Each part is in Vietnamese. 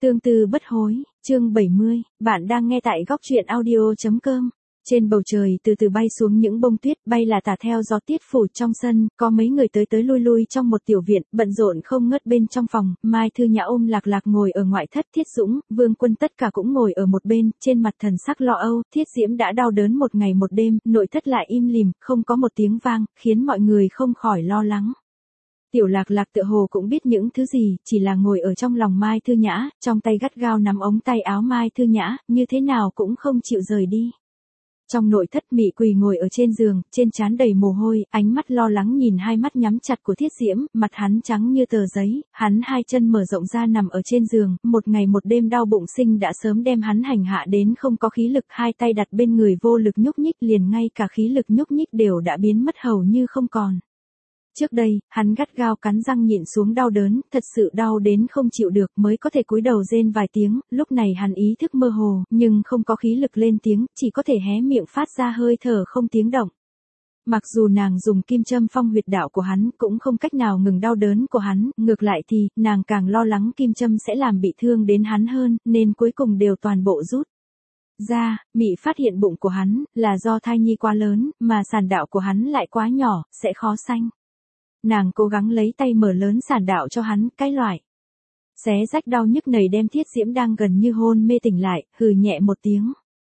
Tương tư bất hối, chương 70, bạn đang nghe tại góc truyện audio.com. Trên bầu trời từ từ bay xuống những bông tuyết bay là tả theo gió tiết phủ trong sân, có mấy người tới tới lui lui trong một tiểu viện, bận rộn không ngớt bên trong phòng, Mai Thư Nhã ôm Lạc Lạc ngồi ở ngoại thất, Thiết Dũng, Vương Quân tất cả cũng ngồi ở một bên, trên mặt thần sắc lo âu, Thiết Diễm đã đau đớn một ngày một đêm, nội thất lại im lìm, không có một tiếng vang, khiến mọi người không khỏi lo lắng. Tiểu Lạc Lạc tựa hồ cũng biết những thứ gì, chỉ là ngồi ở trong lòng Mai Thư Nhã, trong tay gắt gao nắm ống tay áo Mai Thư Nhã, như thế nào cũng không chịu rời đi. Trong nội thất Mị quỳ ngồi ở trên giường, trên trán đầy mồ hôi, ánh mắt lo lắng nhìn hai mắt nhắm chặt của Thiết Diễm, mặt hắn trắng như tờ giấy, hắn hai chân mở rộng ra nằm ở trên giường, một ngày một đêm đau bụng sinh đã sớm đem hắn hành hạ đến không có khí lực, hai tay đặt bên người vô lực nhúc nhích, liền ngay cả khí lực nhúc nhích đều đã biến mất hầu như không còn. Trước đây, hắn gắt gao cắn răng nhịn xuống đau đớn, thật sự đau đến không chịu được mới có thể cúi đầu rên vài tiếng, lúc này hắn ý thức mơ hồ, nhưng không có khí lực lên tiếng, chỉ có thể hé miệng phát ra hơi thở không tiếng động. Mặc dù nàng dùng kim châm phong huyệt đạo của hắn cũng không cách nào ngừng đau đớn của hắn, ngược lại thì, nàng càng lo lắng kim châm sẽ làm bị thương đến hắn hơn, nên cuối cùng đều toàn bộ rút ra. Mị phát hiện bụng của hắn, là do thai nhi quá lớn, mà sản đạo của hắn lại quá nhỏ, sẽ khó sanh. Nàng cố gắng lấy tay mở lớn sản đạo cho hắn, cái loại xé rách đau nhức này đem Thiết Diễm đang gần như hôn mê tỉnh lại, hừ nhẹ một tiếng.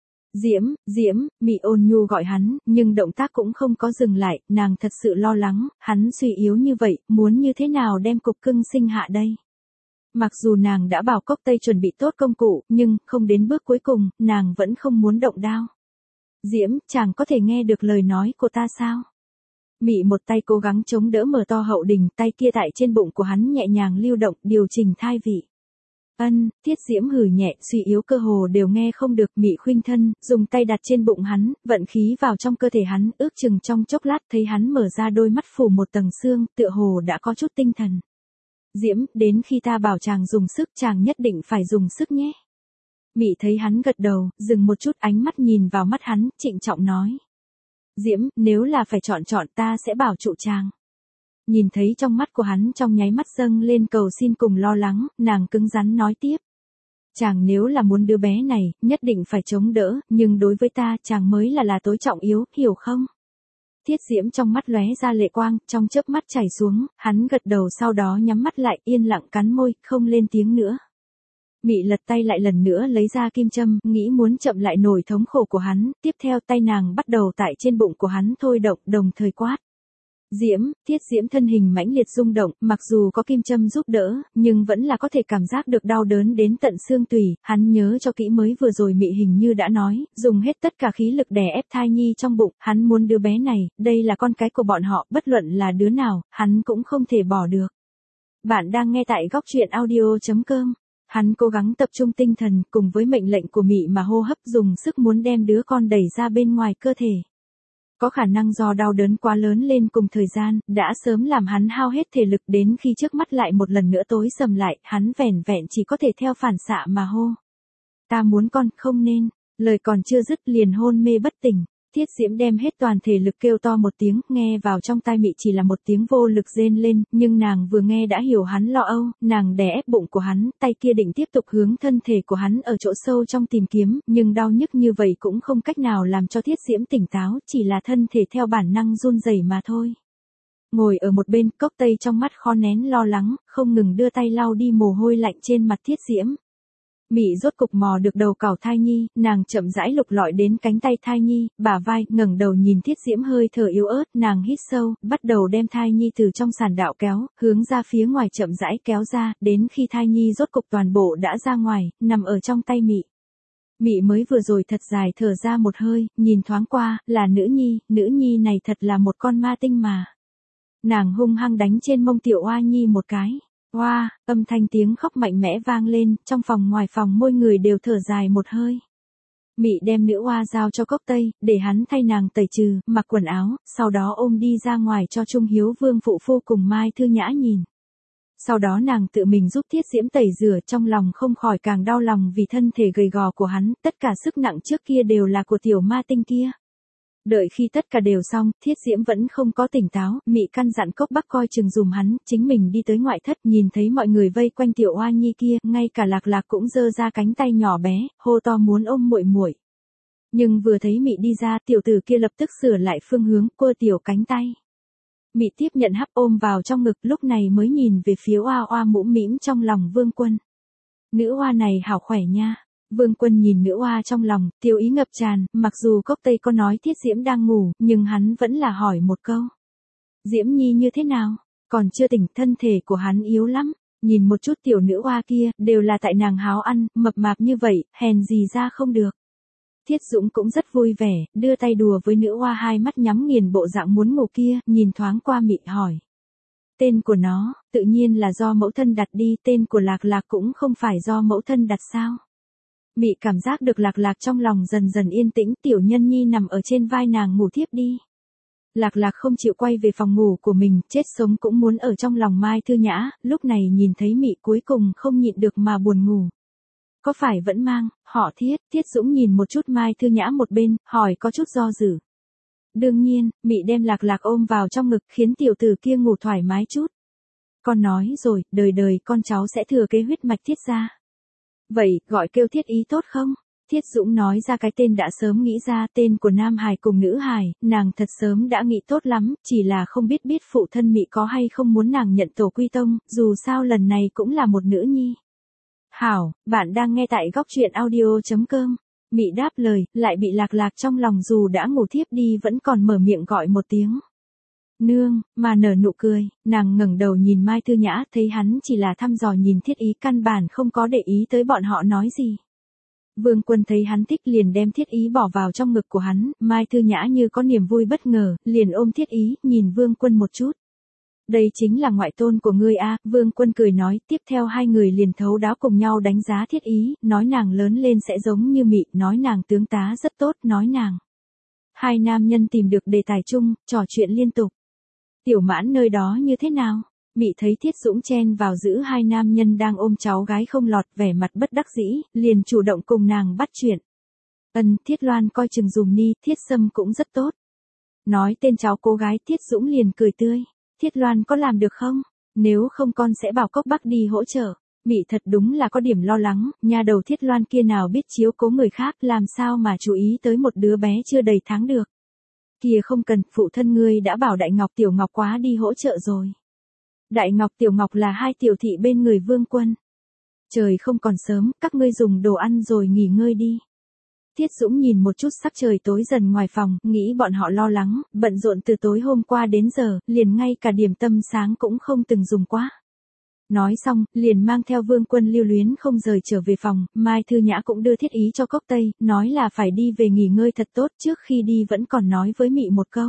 Diễm, Mị ôn nhu gọi hắn, nhưng động tác cũng không có dừng lại, nàng thật sự lo lắng, hắn suy yếu như vậy, muốn như thế nào đem cục cưng sinh hạ đây. Mặc dù nàng đã bảo Cốc Tây chuẩn bị tốt công cụ, nhưng không đến bước cuối cùng, nàng vẫn không muốn động đao. Diễm, chàng có thể nghe được lời nói của ta sao? Mị một tay cố gắng chống đỡ mở to hậu đình, tay kia tại trên bụng của hắn nhẹ nhàng lưu động, điều chỉnh thai vị. Thiết Diễm hừ nhẹ, suy yếu cơ hồ đều nghe không được. Mị khuynh thân, dùng tay đặt trên bụng hắn, vận khí vào trong cơ thể hắn, ước chừng trong chốc lát thấy hắn mở ra đôi mắt phủ một tầng xương, tựa hồ đã có chút tinh thần. Diễm, đến khi ta bảo chàng dùng sức, chàng nhất định phải dùng sức nhé. Mị thấy hắn gật đầu, dừng một chút, ánh mắt nhìn vào mắt hắn, trịnh trọng nói. Diễm, nếu là phải chọn ta sẽ bảo trụ chàng. Nhìn thấy trong mắt của hắn trong nháy mắt dâng lên cầu xin cùng lo lắng, nàng cứng rắn nói tiếp. Chàng nếu là muốn đứa bé này, nhất định phải chống đỡ, nhưng đối với ta chàng mới là tối trọng yếu, hiểu không? Thiết Diễm trong mắt lóe ra lệ quang, trong chớp mắt chảy xuống, hắn gật đầu sau đó nhắm mắt lại, yên lặng cắn môi, không lên tiếng nữa. Mị lật tay lại lần nữa lấy ra kim châm, nghĩ muốn chậm lại nổi thống khổ của hắn, tiếp theo tay nàng bắt đầu tại trên bụng của hắn thôi động, đồng thời quát. Thiết Diễm thân hình mãnh liệt rung động, mặc dù có kim châm giúp đỡ, nhưng vẫn là có thể cảm giác được đau đớn đến tận xương tủy, hắn nhớ cho kỹ mới vừa rồi Mị hình như đã nói, dùng hết tất cả khí lực đè ép thai nhi trong bụng, hắn muốn đứa bé này, đây là con cái của bọn họ, bất luận là đứa nào, hắn cũng không thể bỏ được. Bạn đang nghe tại góc truyện audio.com. Hắn cố gắng tập trung tinh thần, cùng với mệnh lệnh của Mị mà hô hấp, dùng sức muốn đem đứa con đẩy ra bên ngoài cơ thể. Có khả năng do đau đớn quá lớn lên cùng thời gian, đã sớm làm hắn hao hết thể lực, đến khi trước mắt lại một lần nữa tối sầm lại, hắn vẻn vẹn chỉ có thể theo phản xạ mà hô. Ta muốn con, không nên. Lời còn chưa dứt liền hôn mê bất tỉnh. Thiết Diễm đem hết toàn thể lực kêu to một tiếng, nghe vào trong tai Mị chỉ là một tiếng vô lực rên lên, nhưng nàng vừa nghe đã hiểu hắn lo âu, nàng đè ép bụng của hắn, tay kia định tiếp tục hướng thân thể của hắn ở chỗ sâu trong tìm kiếm, nhưng đau nhức như vậy cũng không cách nào làm cho Thiết Diễm tỉnh táo, chỉ là thân thể theo bản năng run rẩy mà thôi. Ngồi ở một bên, Cốc Tây trong mắt khó nén lo lắng, không ngừng đưa tay lau đi mồ hôi lạnh trên mặt Thiết Diễm. Mị rốt cục mò được đầu cào thai nhi, nàng chậm rãi lục lọi đến cánh tay thai nhi, bả vai, ngẩng đầu nhìn Thiết Diễm hơi thở yếu ớt, nàng hít sâu, bắt đầu đem thai nhi từ trong sản đạo kéo, hướng ra phía ngoài chậm rãi kéo ra, đến khi thai nhi rốt cục toàn bộ đã ra ngoài, nằm ở trong tay Mị. Mị mới vừa rồi thật dài thở ra một hơi, nhìn thoáng qua, là nữ nhi này thật là một con ma tinh mà. Nàng hung hăng đánh trên mông tiểu oa nhi một cái. Oa, âm thanh tiếng khóc mạnh mẽ vang lên, trong phòng ngoài phòng mỗi người đều thở dài một hơi. Mị đem nữ oa giao cho Cốc Tây, để hắn thay nàng tẩy trừ, mặc quần áo, sau đó ôm đi ra ngoài cho Trung Hiếu Vương phụ phu cùng Mai Thư Nhã nhìn. Sau đó nàng tự mình giúp Thiết Diễm tẩy rửa, trong lòng không khỏi càng đau lòng vì thân thể gầy gò của hắn, tất cả sức nặng trước kia đều là của tiểu ma tinh kia. Đợi khi tất cả đều xong, Thiết Diễm vẫn không có tỉnh táo, Mị căn dặn Cốc Bắc coi chừng dùm hắn, chính mình đi tới ngoại thất, nhìn thấy mọi người vây quanh tiểu oa nhi kia, ngay cả Lạc Lạc cũng giơ ra cánh tay nhỏ bé, hô to muốn ôm muội muội. Nhưng vừa thấy Mị đi ra, tiểu tử kia lập tức sửa lại phương hướng, quơ tiểu cánh tay. Mị tiếp nhận hắp ôm vào trong ngực, lúc này mới nhìn về phía oa oa mũm mĩm trong lòng Vương Quân. Nữ oa này hảo khỏe nha. Vương Quân nhìn nữ oa trong lòng, tiêu ý ngập tràn, mặc dù Cốc Tây có nói Thiết Diễm đang ngủ, nhưng hắn vẫn là hỏi một câu. Diễm Nhi như thế nào? Còn chưa tỉnh, thân thể của hắn yếu lắm. Nhìn một chút tiểu nữ oa kia, đều là tại nàng háo ăn, mập mạp như vậy, hèn gì ra không được. Thiết Dũng cũng rất vui vẻ, đưa tay đùa với nữ oa hai mắt nhắm nghiền bộ dạng muốn ngủ kia, nhìn thoáng qua Mị hỏi. Tên của nó, tự nhiên là do mẫu thân đặt đi, tên của Lạc Lạc cũng không phải do mẫu thân đặt sao. Mị cảm giác được Lạc Lạc trong lòng dần dần yên tĩnh, tiểu nhân nhi nằm ở trên vai nàng ngủ thiếp đi. Lạc Lạc không chịu quay về phòng ngủ của mình, chết sống cũng muốn ở trong lòng Mai Thư Nhã, lúc này nhìn thấy Mị cuối cùng không nhịn được mà buồn ngủ. Có phải vẫn mang, họ Thiết, Thiết Dũng nhìn một chút Mai Thư Nhã một bên, hỏi có chút do dự. Đương nhiên, Mị đem Lạc Lạc ôm vào trong ngực khiến tiểu tử kia ngủ thoải mái chút. Con nói rồi, đời đời con cháu sẽ thừa kế huyết mạch Thiết gia. Vậy, gọi kêu Thiết Ý tốt không? Thiết Dũng nói ra cái tên đã sớm nghĩ ra, tên của Nam Hải cùng Nữ Hải, nàng thật sớm đã nghĩ tốt lắm, chỉ là không biết phụ thân Mị có hay không muốn nàng nhận tổ quy tông, dù sao lần này cũng là một nữ nhi. Hảo, bạn đang nghe tại góc truyện audio.com. Mị đáp lời, lại bị Lạc Lạc trong lòng dù đã ngủ thiếp đi vẫn còn mở miệng gọi một tiếng. Nương, mà nở nụ cười, nàng ngẩng đầu nhìn Mai Thư Nhã, thấy hắn chỉ là thăm dò nhìn Thiết Ý, căn bản không có để ý tới bọn họ nói gì. Vương Quân thấy hắn thích liền đem Thiết Ý bỏ vào trong ngực của hắn, Mai Thư Nhã như có niềm vui bất ngờ, liền ôm Thiết Ý, nhìn Vương Quân một chút. Đây chính là ngoại tôn của ngươi a, Vương Quân cười nói, tiếp theo hai người liền thấu đáo cùng nhau đánh giá Thiết Ý, nói nàng lớn lên sẽ giống như Mị, nói nàng tướng tá rất tốt, nói nàng. Hai nam nhân tìm được đề tài chung, trò chuyện liên tục. Tiểu Mãn nơi đó như thế nào? Mị thấy Thiết Dũng chen vào giữ hai nam nhân đang ôm cháu gái không lọt, vẻ mặt bất đắc dĩ, liền chủ động cùng nàng bắt chuyện. Thiết Loan coi chừng dùm ni, Thiết Sâm cũng rất tốt. Nói tên cháu cô gái, Thiết Dũng liền cười tươi. Thiết Loan có làm được không? Nếu không con sẽ bảo Cốc Bắc đi hỗ trợ. Mị thật đúng là có điểm lo lắng, nhà đầu Thiết Loan kia nào biết chiếu cố người khác, làm sao mà chú ý tới một đứa bé chưa đầy tháng được. Kìa không cần, phụ thân ngươi đã bảo Đại Ngọc Tiểu Ngọc quá đi hỗ trợ rồi. Đại Ngọc Tiểu Ngọc là hai tiểu thị bên người Vương Quân. Trời không còn sớm, các ngươi dùng đồ ăn rồi nghỉ ngơi đi. Thiết Dũng nhìn một chút sắc trời tối dần ngoài phòng, nghĩ bọn họ lo lắng, bận rộn từ tối hôm qua đến giờ, liền ngay cả điểm tâm sáng cũng không từng dùng quá. Nói xong, liền mang theo Vương Quân lưu luyến không rời trở về phòng, Mai Thư Nhã cũng đưa Thiết Ý cho Cốc Tây, nói là phải đi về nghỉ ngơi thật tốt, trước khi đi vẫn còn nói với Mị một câu.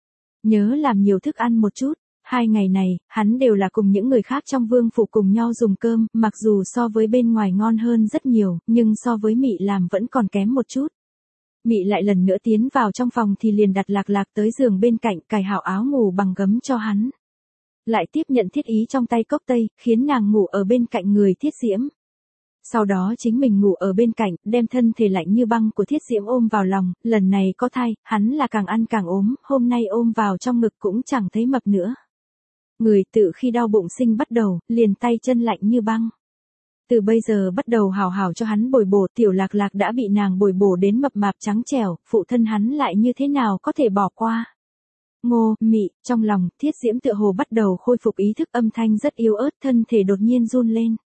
Nhớ làm nhiều thức ăn một chút. 2 ngày này, hắn đều là cùng những người khác trong vương phủ cùng nhau dùng cơm, mặc dù so với bên ngoài ngon hơn rất nhiều, nhưng so với Mị làm vẫn còn kém một chút. Mị lại lần nữa tiến vào trong phòng thì liền đặt Lạc Lạc tới giường bên cạnh, cài hảo áo ngủ bằng gấm cho hắn. Lại tiếp nhận Thiết Ý trong tay Cốc Tây, khiến nàng ngủ ở bên cạnh người Thiết Diễm. Sau đó chính mình ngủ ở bên cạnh, đem thân thể lạnh như băng của Thiết Diễm ôm vào lòng, lần này có thai, hắn là càng ăn càng ốm, hôm nay ôm vào trong ngực cũng chẳng thấy mập nữa. Người tự khi đau bụng sinh bắt đầu, liền tay chân lạnh như băng. Từ bây giờ bắt đầu hào hào cho hắn bồi bổ, tiểu Lạc Lạc đã bị nàng bồi bổ đến mập mạp trắng trẻo, phụ thân hắn lại như thế nào có thể bỏ qua. Ngô, Mị, trong lòng, Thiết Diễm tựa hồ bắt đầu khôi phục ý thức, âm thanh rất yếu ớt, thân thể đột nhiên run lên.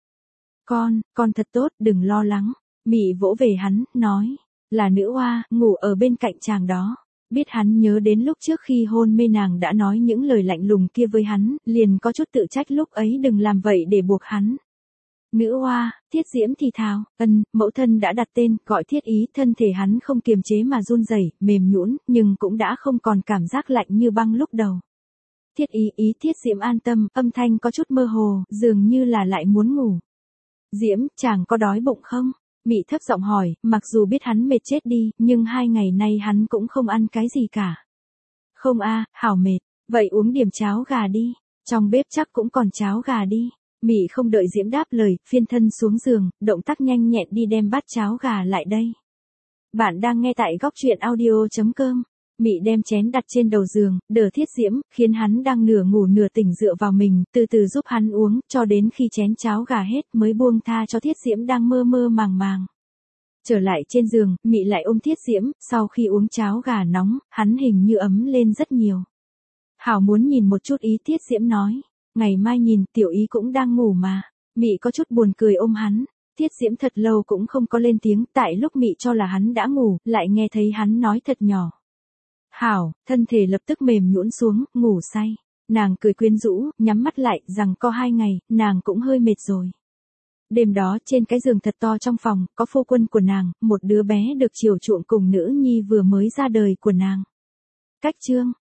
Con thật tốt, đừng lo lắng. Mị vỗ về hắn, nói, là nữ oa, ngủ ở bên cạnh chàng đó. Biết hắn nhớ đến lúc trước khi hôn mê nàng đã nói những lời lạnh lùng kia với hắn, liền có chút tự trách lúc ấy đừng làm vậy để buộc hắn. Nữ oa, Thiết Diễm thì thào, mẫu thân đã đặt tên, gọi Thiết Ý, thân thể hắn không kiềm chế mà run rẩy, mềm nhũn, nhưng cũng đã không còn cảm giác lạnh như băng lúc đầu. Thiết Ý, Thiết Diễm an tâm, âm thanh có chút mơ hồ, dường như là lại muốn ngủ. Diễm, chàng có đói bụng không? Mị thấp giọng hỏi, mặc dù biết hắn mệt chết đi, nhưng 2 ngày nay hắn cũng không ăn cái gì cả. Không a, hảo mệt, vậy uống điểm cháo gà đi, trong bếp chắc cũng còn cháo gà đi. Mị không đợi Diễm đáp lời, phiên thân xuống giường, động tác nhanh nhẹn đi đem bát cháo gà lại đây. Bạn đang nghe tại góc truyện audio.com. Mị đem chén đặt trên đầu giường, đỡ Thiết Diễm, khiến hắn đang nửa ngủ nửa tỉnh dựa vào mình, từ từ giúp hắn uống, cho đến khi chén cháo gà hết mới buông tha cho Thiết Diễm đang mơ mơ màng màng. Trở lại trên giường, Mị lại ôm Thiết Diễm, sau khi uống cháo gà nóng, hắn hình như ấm lên rất nhiều. Hảo muốn nhìn một chút ý, Thiết Diễm nói. Ngày mai nhìn, tiểu ý cũng đang ngủ mà. Mị có chút buồn cười ôm hắn. Thiết Diễm thật lâu cũng không có lên tiếng, tại lúc Mị cho là hắn đã ngủ, lại nghe thấy hắn nói thật nhỏ. Hảo, thân thể lập tức mềm nhũn xuống, ngủ say. Nàng cười quyến rũ, nhắm mắt lại, rằng có 2 ngày, nàng cũng hơi mệt rồi. Đêm đó trên cái giường thật to trong phòng, có phu quân của nàng, một đứa bé được chiều chuộng cùng nữ nhi vừa mới ra đời của nàng. Cách chương